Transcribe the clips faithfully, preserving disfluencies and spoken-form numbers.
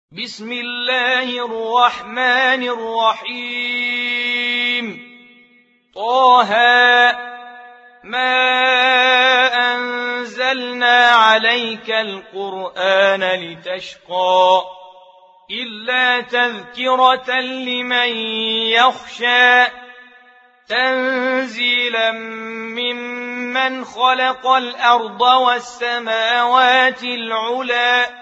بسم الله الرحمن الرحيم طه ما أنزلنا عليك القرآن لتشقى إلا تذكرة لمن يخشى تنزيلا ممن خلق الأرض والسماوات العلى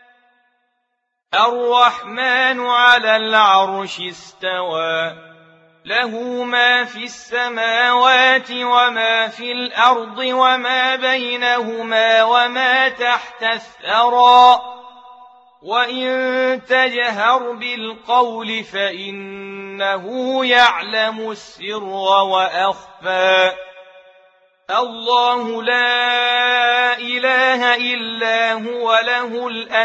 الرحمن على العرش استوى له ما في السماوات وما في الأرض وما بينهما وما تحت الثرى وإن تجهر بالقول فإنه يعلم السر وأخفى الله لا إله إلا هو له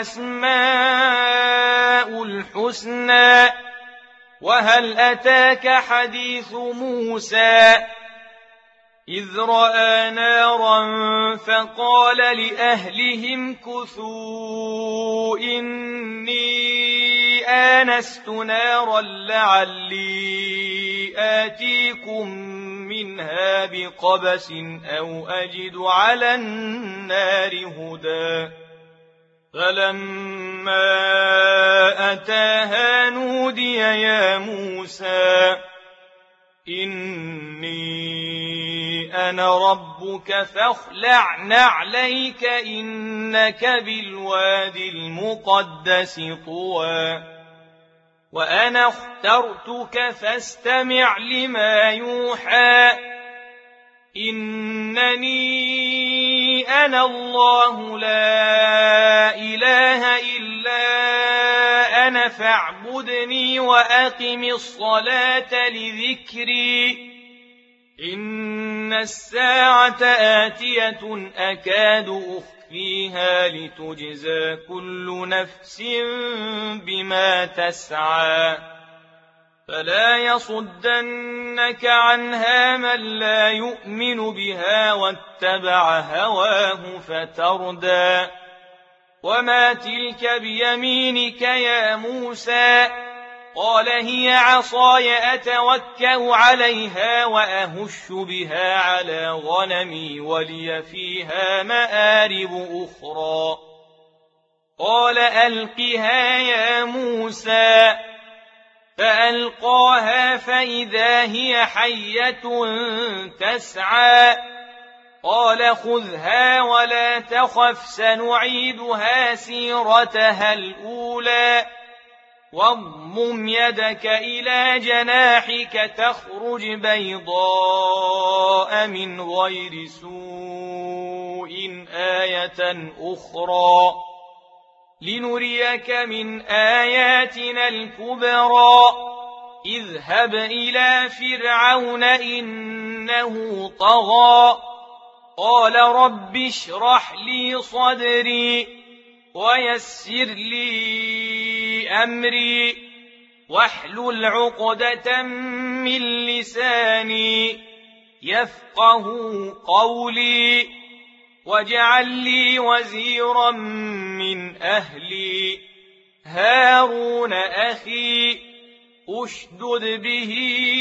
الأسماء الحسنى وهل أتاك حديث موسى إذ رأى نارا فقال لأهلهم كثوا إني آنست نارا لعلي آتيكم منها بقبس أو أجد على النار هدى فلما أتاها نودي يا موسى إني أنا ربك فاخلع نعليك إنك بالوادي المقدس طوى وأنا اخترتك فاستمع لما يوحى إنني أنا الله لا إله إلا أنا فاعبدني وأقم الصلاة لذكري إن الساعة آتية أكاد أخفيها لتجزى كل نفس بما تسعى فلا يصدنك عنها من لا يؤمن بها واتبع هواه فتردى وما تلك بيمينك يا موسى قال هي عصاي أتوكأ عليها وأهش بها على غنمي ولي فيها مآرب أخرى قال ألقها يا موسى فألقاها فإذا هي حية تسعى قال خذها ولا تخف سنعيدها سيرتها الأولى واضمم يدك إلى جناحك تخرج بيضاء من غير سوء آية أخرى لنريك من آياتنا الكبرى اذهب إلى فرعون إنه طغى قال رب اشرح لي صدري ويسر لي أمري واحلل عقدة من لساني يفقه قولي واجعل لي وزيرا من أهلي هارون أخي أشدد به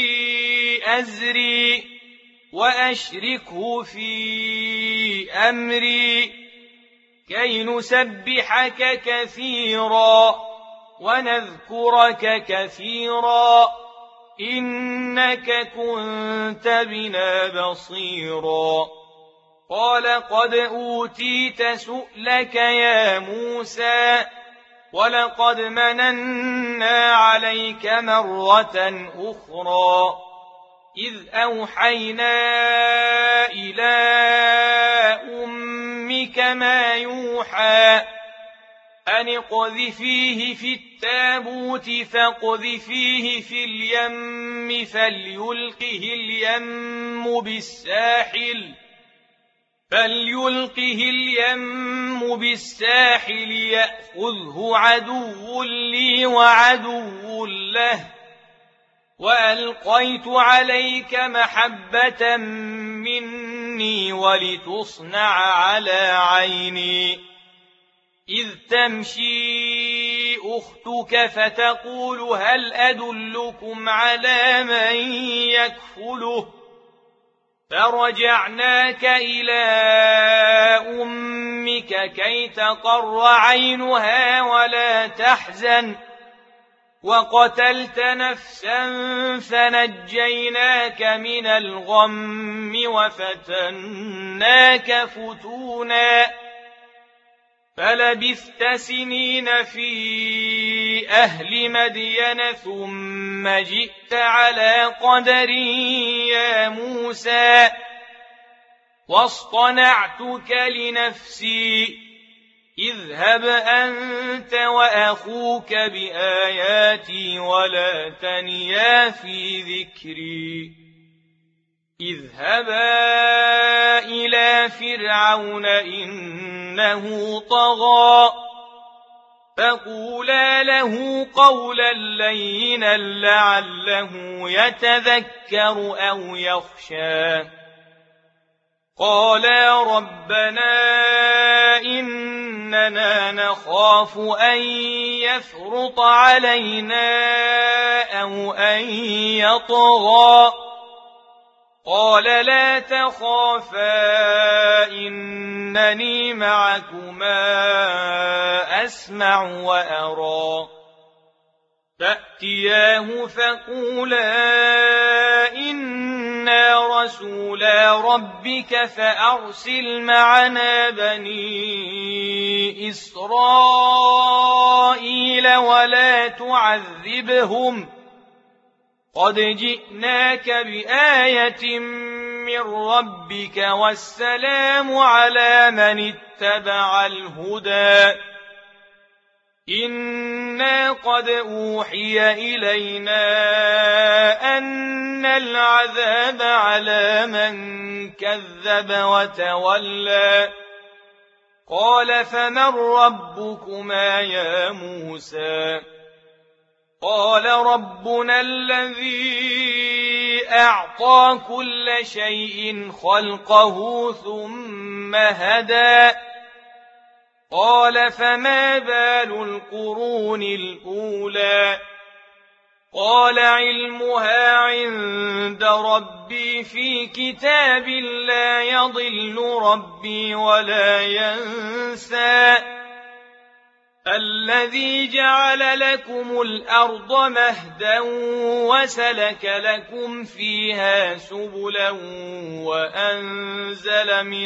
أزري وأشركه في أمري كي نسبحك كثيرا ونذكرك كثيرا إنك كنت بنا بصيرا قال قد أوتيت سؤلك يا موسى ولقد مننا عليك مرة أخرى إذ أوحينا إلى أمك ما يوحى أن اقذفيه في التابوت فاقذفيه في اليم فليلقه اليم بالساحل فليلقه اليم بالساحل يأخذه عدو لي وعدو له وألقيت عليك محبة مني ولتصنع على عيني إذ تمشي أختك فتقول هل أدلكم على من يكفله فرجعناك إلى أمك كي تقر عينها ولا تحزن وقتلت نفسا فنجيناك من الغم وفتناك فتونا فلبثت سنين في أهل مدين ثم جئت على قدر يا موسى واصطنعتك لنفسي اذهب أنت وأخوك بآياتي ولا تنيا في ذكري اذهبا إلى فرعون إنه طغى فقولا له قولا لينا لعله يتذكر أو يخشى قالا ربنا إننا نخاف أن يفرط علينا أو أن يطغى قال لا تخافا إنني معكما أسمع وأرى فأتياه فقولا إنا رسولا ربك فأرسل معنا بني إسرائيل ولا تعذبهم قد جئناك بآية من ربك والسلام على من اتبع الهدى إنا قد أوحي إلينا أن العذاب على من كذب وتولى قال فمن ربكما يا موسى قال ربنا الذي أعطى كل شيء خلقه ثم هدى قال فما بال القرون الأولى قال علمها عند ربي في كتاب لا يضل ربي ولا ينسى الذي جعل لكم الأرض مهدا وسلك لكم فيها سبلا وأنزل من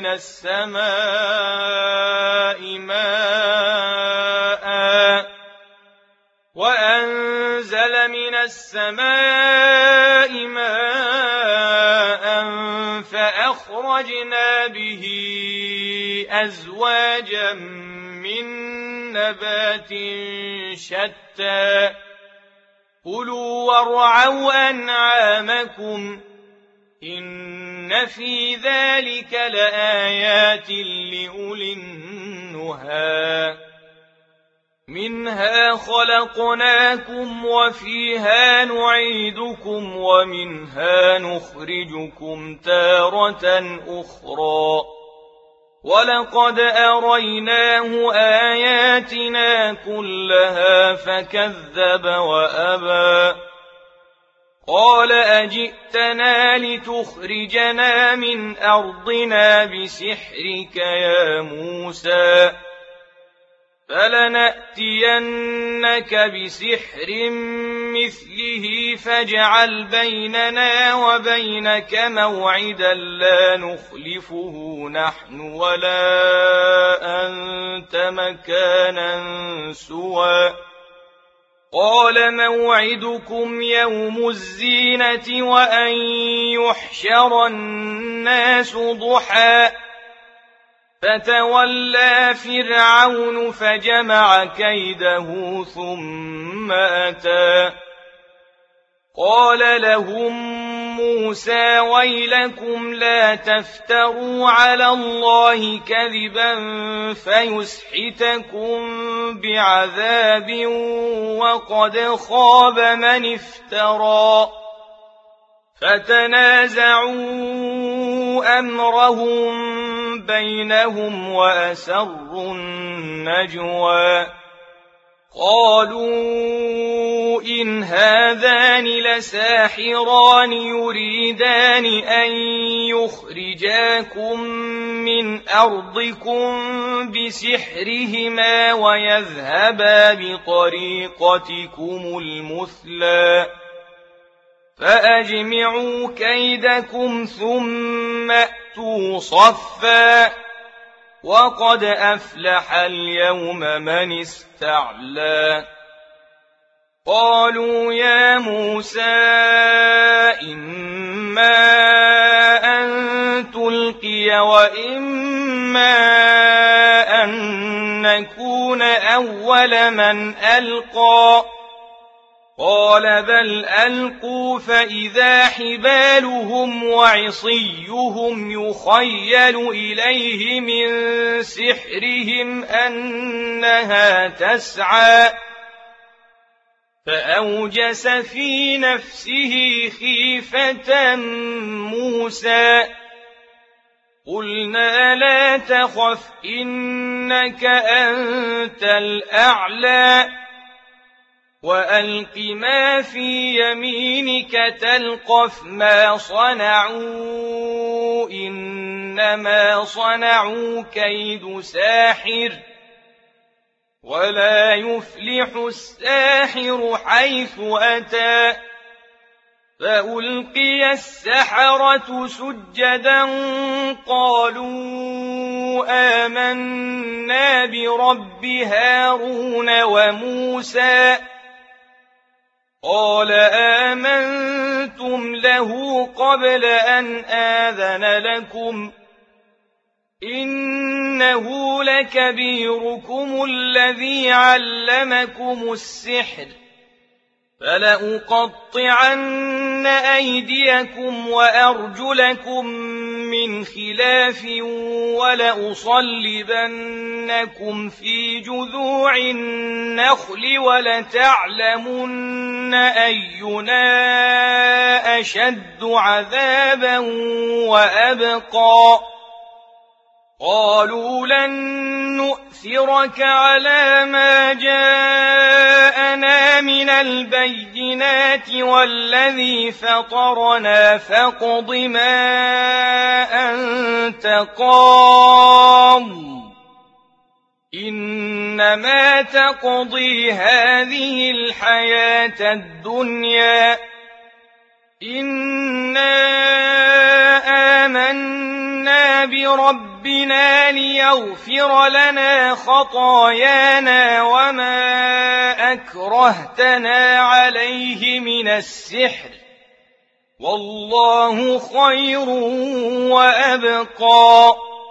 السماء ماء وأنزل من السماء ماء فأخرجنا به أزواجا من نبات شتى كلوا وارعوا أنعامكم إن في ذلك لآيات لأولي النهى منها خلقناكم وفيها نعيدكم ومنها نخرجكم تارة أخرى ولقد أريناه آياتنا كلها فكذب وأبى قال أجئتنا لتخرجنا من أرضنا بسحرك يا موسى فلنأتينك بسحر مثله فاجعل بيننا وبينك موعدا لا نخلفه نحن ولا أنت مكانا سوى قال موعدكم يوم الزينة وأن يحشر الناس ضحى فتولى فرعون فجمع كيده ثم أتى قال لهم موسى ويلكم لا تفتروا على الله كذبا فيسحتكم بعذاب وقد خاب من افترى فتنازعوا أمرهم بينهم وأسروا النجوى قالوا إن هذان لساحران يريدان أن يخرجاكم من أرضكم بسحرهما ويذهبا بطريقتكم المثلى فأجمعوا كيدكم ثم أتوا صفا وقد أفلح اليوم من استعلى قالوا يا موسى إما أن تلقي وإما أن نكون أول من ألقى قال بل ألقوا فإذا حبالهم وعصيهم يخيل إليه من سحرهم أنها تسعى فأوجس في نفسه خيفة موسى قلنا لا تخف إنك أنت الأعلى وألق ما في يمينك تلقف ما صنعوا إنما صنعوا كيد ساحر ولا يفلح الساحر حيث أتى فألقي السحرة سجدا قالوا آمنا برب هارون وموسى قال آمنتم له قبل أن آذن لكم إنه لكبيركم الذي علمكم السحر فلأقطعن أيديكم وأرجلكم من خلاف ولأصلبنكم في جذوع النخل ولتعلمن أينا أشد عذابا وأبقى قالوا لن نؤثرك على ما جاءنا من البينات والذي فطرنا فاقض ما أنت قاض إنما تقضي هذه الحياة الدنيا إنا آمنا بربنا ليغفر لنا خطايانا وما أكرهتنا عليه من السحر والله خير وأبقى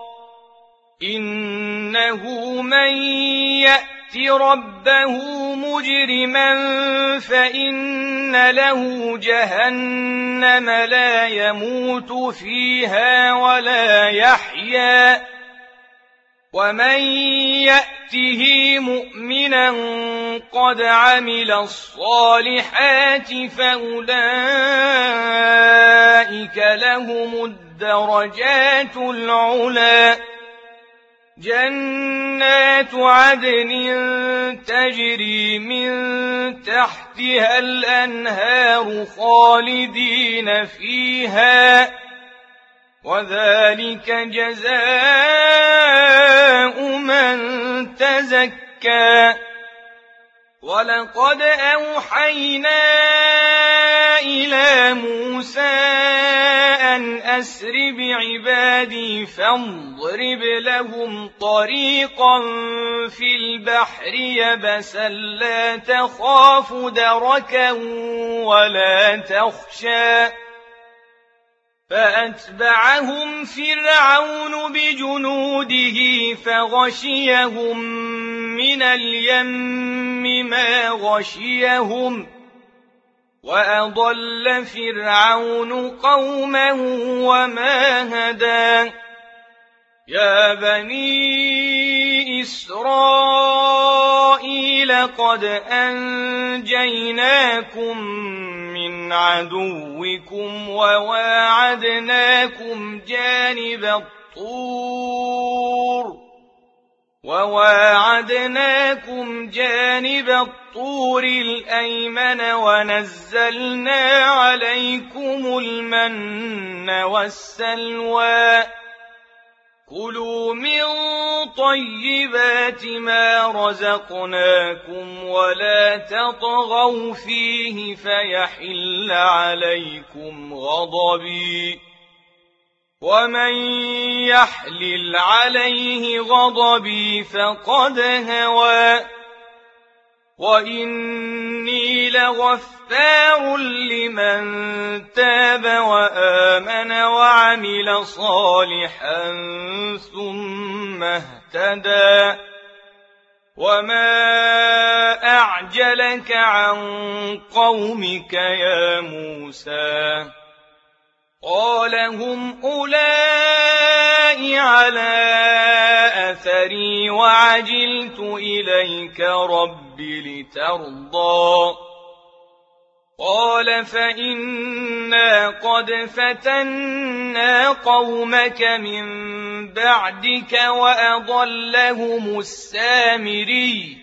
إنه من يأت ربه مجرما فإن له جهنم لا يموت فيها ولا يحيا ومن يأته مؤمنا قد عمل الصالحات فأولئك لهم الدرجات العلى جنات عدن تجري من تحتها الأنهار خالدين فيها وذلك جزاء من تزكى ولقد أوحينا إلى موسى أن أسر بعبادي فاضرب لهم طريقا في البحر يبسا لا تخاف دركا ولا تخشى فأتبعهم فرعون بجنوده فغشيهم من اليم ما غشيهم وأضل فرعون قومه وما هدى يا بني إسرائيل قد أنجيناكم من عدوكم وواعدناكم جانب الطور وواعدناكم جانب الطور الأيمن ونزلنا عليكم المن والسلوى كلوا من طيبات ما رزقناكم ولا تطغوا فيه فيحل عليكم غضبي ومن يحلل عليه غضبي فقد هوى وإني لغفار لمن تاب وآمن وعمل صالحا ثم اهتدى وما أعجلك عن قومك يا موسى قال هم أولئك على أثري وعجلت إليك رب لترضى قال فإنا قد فتنا قومك من بعدك وأضلهم السامري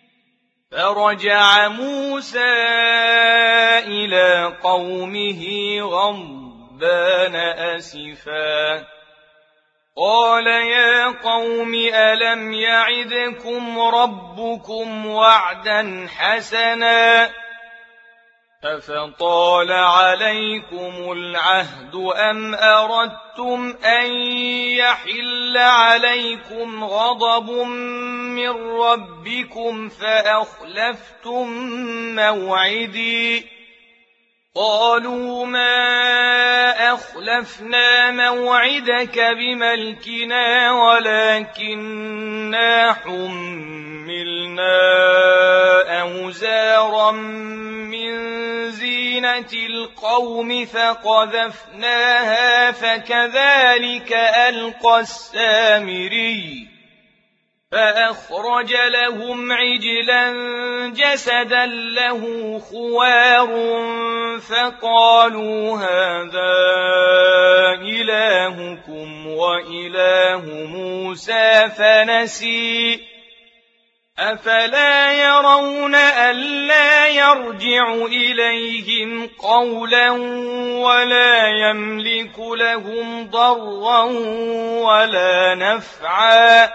فرجع موسى إلى قومه غضبان أسفا قال يا قوم ألم يعدكم ربكم وعدا حسنا أفطال عليكم العهد أم أردتم أن يحل عليكم غضب من ربكم فأخلفتم موعدي قالوا ما أخلفنا موعدك بملكنا ولكننا حملنا أوزارا من زينة القوم فقذفناها فكذلك ألقى السامري فأخرج لهم عجلا جسدا له خوار فقالوا هذا إلهكم وإله موسى فنسي أفلا يرون ألا يرجع إليهم قولا ولا يملك لهم ضرا ولا نفعا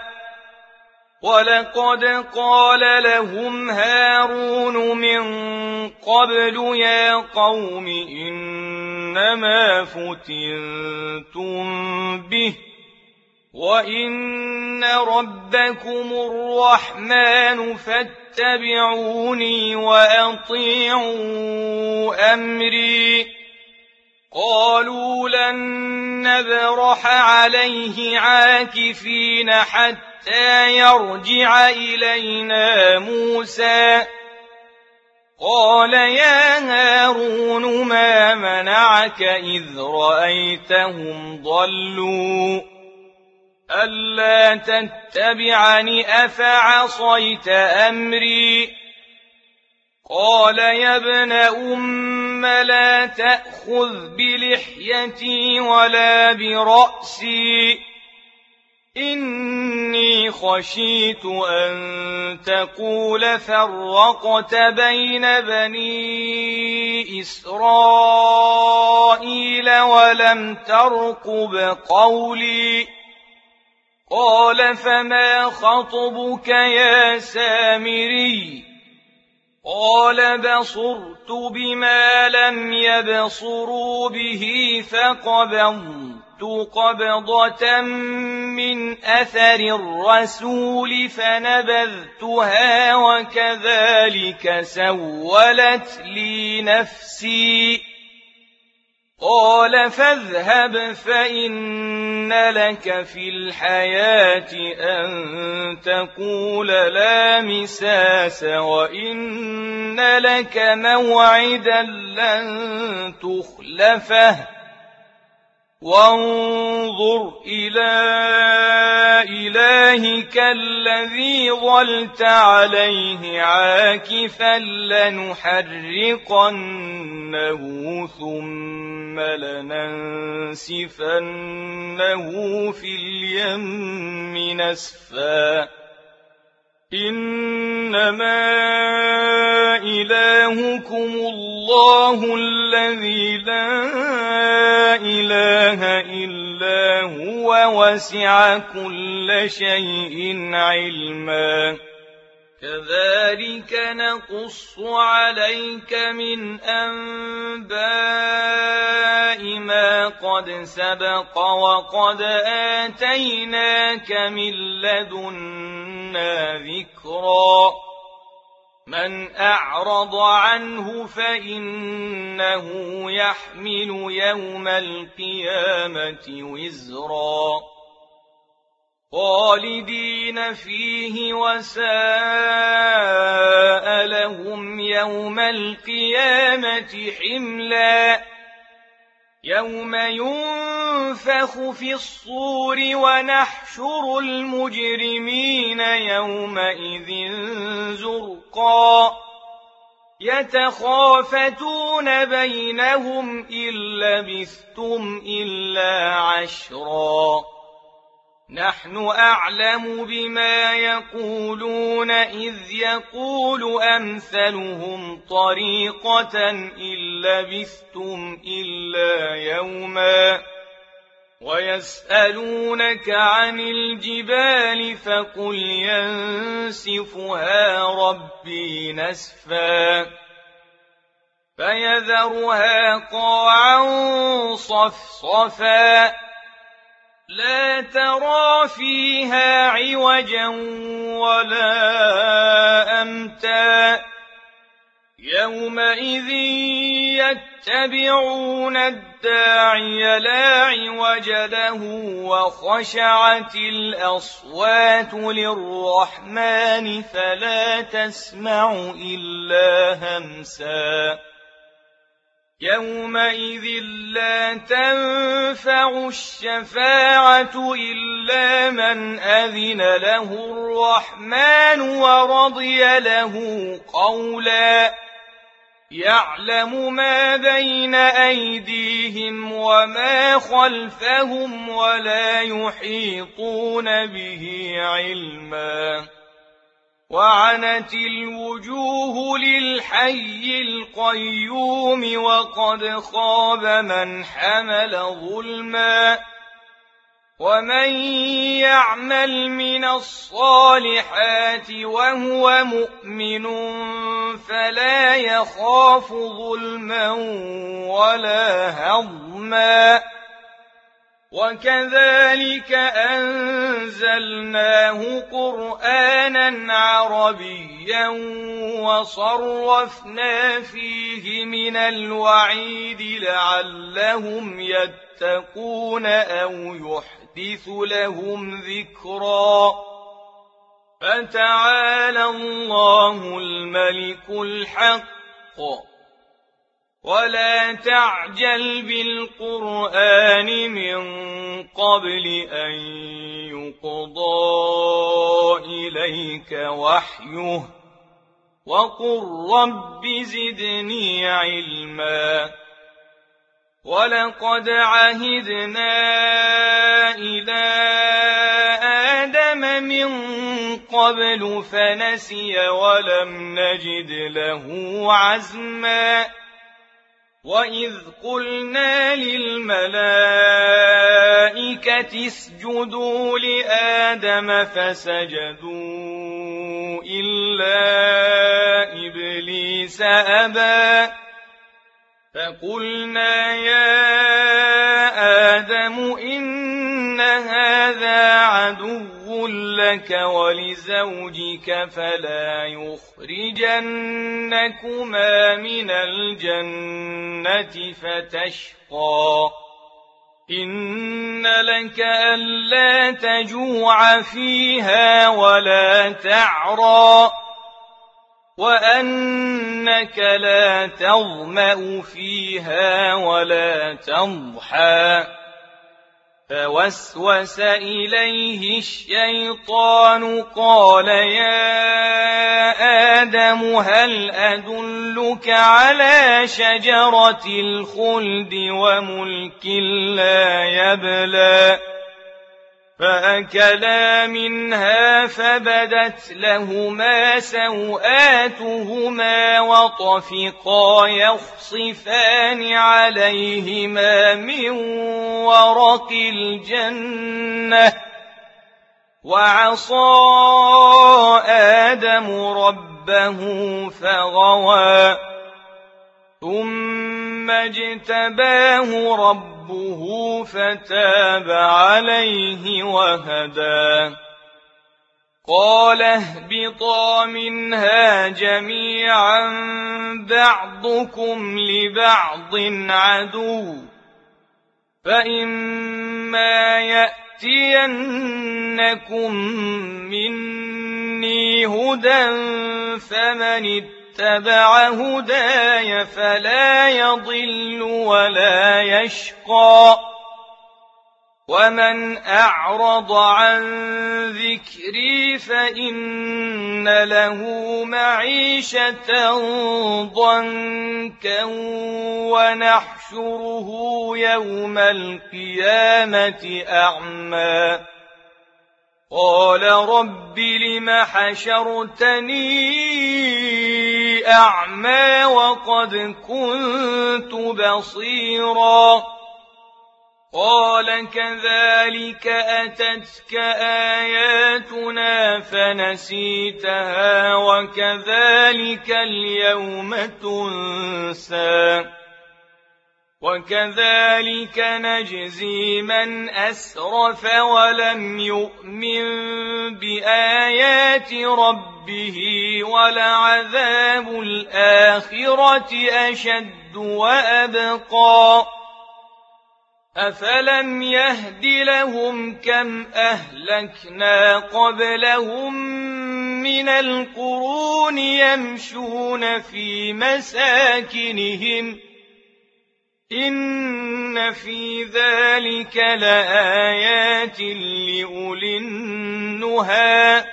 ولقد قال لهم هارون من قبل يا قوم إنما فتنتم به وإن ربكم الرحمن فاتبعوني وأطيعوا أمري قالوا لن نبرح عليه عاكفين حتى يرجع إلينا موسى قال يا هارون ما منعك إذ رأيتهم ضلوا ألا تتبعني أفعصيت أمري قال يا ابن أم لا تأخذ بلحيتي ولا برأسي إني خشيت أن تقول فرقت بين بني إسرائيل ولم ترقب قولي قال فما خطبك يا سامري قال بصرت بما لم يبصروا به فقبضت قبضة من أثر الرسول فنبذتها وكذلك سولت لي نفسي قال فاذهب فإن لك في الحياة أن تقول لا مساس وإن لك موعدا لن تخلفه وانظر إلى إلهك الذي ظلت عليه عاكفا لنحرقنه ثم لننسفنه في اليم نسفا إنما إلهكم الله الذي لا إله إلا هو وسع كل شيء علما كذلك نقص عليك من أنباء ما قد سبق وقد آتيناك من لدنا ذكرا من أعرض عنه فإنه يحمل يوم القيامة وزرا خالدين فيه وساء لهم يوم القيامة حملا يوم ينفخ في الصور ونحشر المجرمين يومئذ زرقا يتخافتون بينهم إن لبثتم إلا عشرا نحن أعلم بما يقولون إذ يقول أمثلهم طريقة إن لبثتم إلا يوما ويسألونك عن الجبال فقل ينسفها ربي نسفا فيذرها قاعا صفصفا لا ترى فيها عوجا ولا أمتا يومئذ يتبعون الداعي لا عوج له وخشعت الأصوات للرحمن فلا تسمع إلا همسا يومئذ لا تنفع الشفاعة إلا من أذن له الرحمن ورضي له قولا يعلم ما بين أيديهم وما خلفهم ولا يحيطون به علما وعنت الوجوه للحي القيوم وقد خاب من حمل ظلما ومن يعمل من الصالحات وهو مؤمن فلا يخاف ظلما ولا هضما وكذلك أنزلناه قرآنا عربيا وصرفنا فيه من الوعيد لعلهم يتقون أو يحدث لهم ذكرا فتعالى الله الملك الحق ولا تعجل بالقرآن من قبل أن يقضى إليك وحيه وقل رب زدني علما ولقد عهدنا إلى آدم من قبل فنسي ولم نجد له عزما وإذ قلنا للملائكة اسجدوا لآدم فسجدوا إلا إبليس أبى فقلنا يا آدم إن هذا عدو لك ولزوجك فلا يخرجنكما من الجنة فتشقى إن لك ألا تجوع فيها ولا تعرى وأنك لا تظمأ فيها ولا تضحى فوسوس إليه الشيطان قال يا آدم هل أدلك على شجرة الخلد وملك لا يبلى فأكلا منها فبدت لهما سوآتهما وطفقا يخصفان عليهما من ورق الجنة وعصى آدم ربه فغوى ثم اجتباه ربه فتاب عليه وهدى قال اهبطا منها جميعا بعضكم لبعض عدو فإما يأتينكم مني هدى فمن اتبع هداي فلا يضل ولا يشقى ومن أعرض عن ذكري فإن له معيشة ضنكا ونحشره يوم القيامة أعمى قال رب لم حشرتني أعمى وقد كنت بصيرا قال كذلك أتتك آياتنا فنسيتها وكذلك اليوم تنسى وكذلك نجزي من أسرف ولم يؤمن بآيات ربه ولعذاب الآخرة أشد وأبقى أفلم يهد لهم كم أهلكنا قبلهم من القرون يمشون في مساكنهم إن في ذلك لآيات لأولي النهى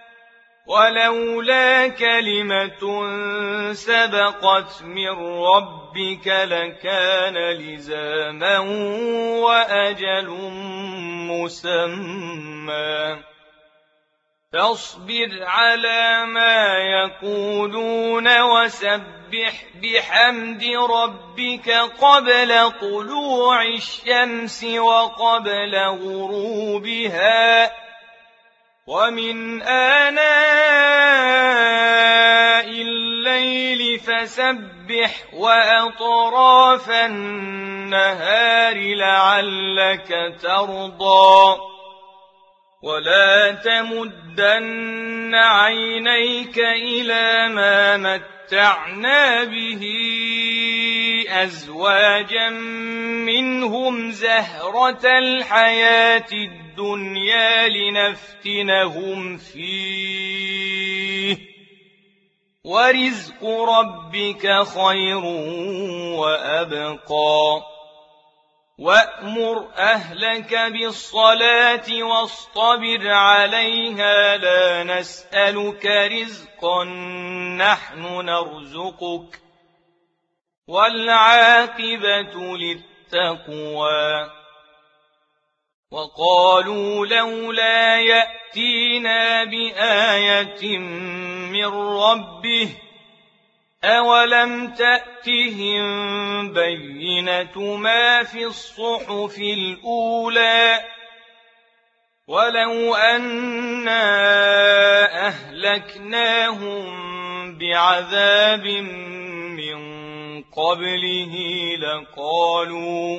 ولولا كلمة سبقت من ربك لكان لزاما وأجل مسمى فاصبر على ما يقولون وسبح بحمد ربك قبل طلوع الشمس وقبل غروبها ومن آناء الليل فسبح وأطراف النهار لعلك ترضى ولا تمدن عينيك إلى ما متعنا به أزواجا منهم زهرة الحياة الدنيا لنفتنهم فيه ورزق ربك خير وأبقى وأمر أهلك بالصلاة واصطبر عليها لا نسألك رزقا نحن نرزقك والعاقبة للتقوى وقالوا لولا يأتينا بآية من ربه أولم تأتهم بينة ما في الصحف الأولى ولو أنا أهلكناهم بعذاب من قبله لقالوا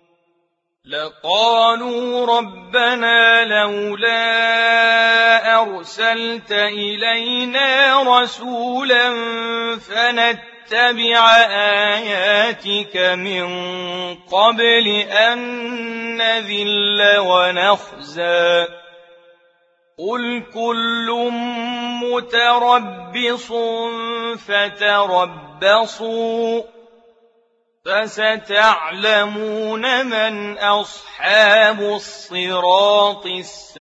لقالوا ربنا لولا أرسلت إلينا رسولا فنتبع آياتك من قبل أن نذل ونخزى قل كل متربص فتربصوا فستعلمون من أصحاب الصراط السوي